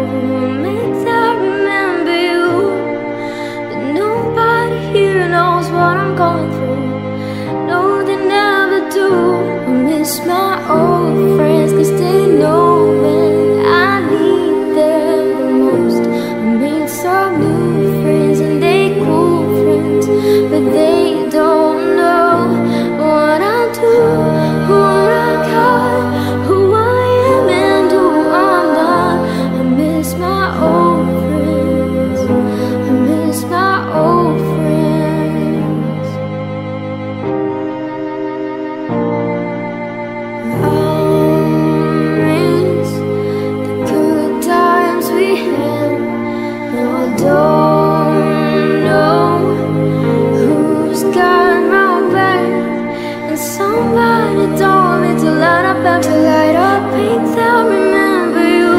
makes I remember you. But nobody here knows what I'm going through. No, they never do. I miss my old friends, 'cause they know when I need them the most. I made some new friends and they cool friends, but they don't know what I do, what I got, who I am and who I'm not. I miss my old friends. I miss my old friends. I miss the good times we had. Now I don't know who's got my back. And somebody told me to light up every light up. Make them remember you.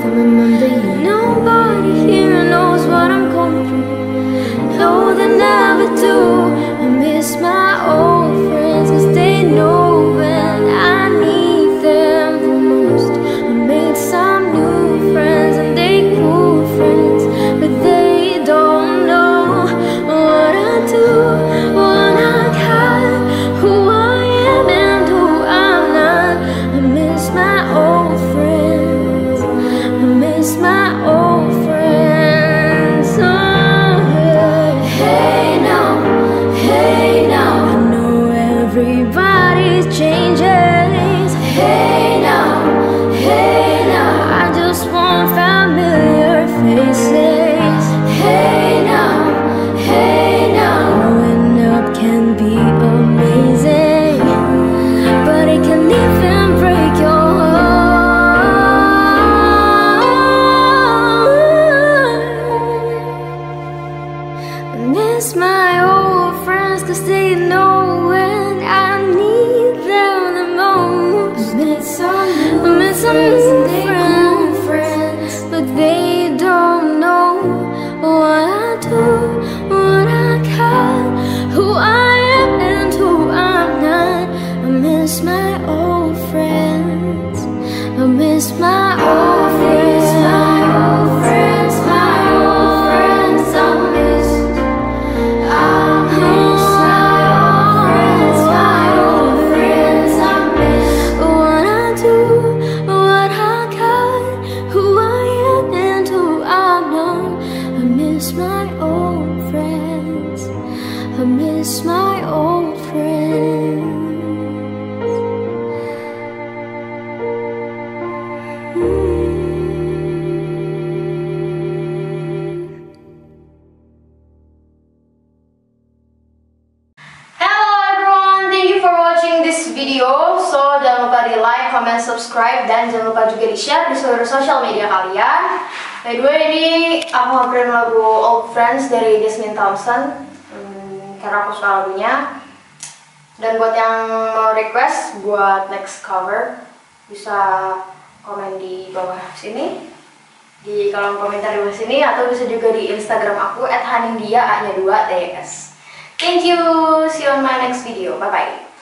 Nobody here knows what I'm going through. No, they never do. I miss my old friends, 'cause they know when I need them the most. I made some new friends and they cool friends, but they don't know what I do, what I got, who I am and who I'm not. I miss my old friends. I miss my old friends. Oh, hey now, I know everybody's changes. Hey now, I just want familiar faces. Hey now, growing up can be amazing, but it can even break your heart. I miss my old friends, 'cause they know when I need them the most. I miss some new friends, but they don't know what I do, what I got, who I am and who I'm not. I miss my old friends. I miss my old friends. My old friends, my old friends. I miss my old friends, my old friends. I miss what I do, what I got, who I am and who I'm not. I miss my old friends. I miss my old friends. Hello everyone, thank you for watching this video. So jangan lupa di like, comment, subscribe, dan jangan lupa juga di share di seluruh sosial media kalian. By the way, ini aku nge-print lagu Old Friends dari Jasmine Thompson, karena aku suka lagunya. Dan buat yang mau request buat next cover, bisa komen di bawah sini, di kolom komentar di bawah sini, atau bisa juga di Instagram aku @hanindya_a2ts. Thank you, see you on my next video, bye bye.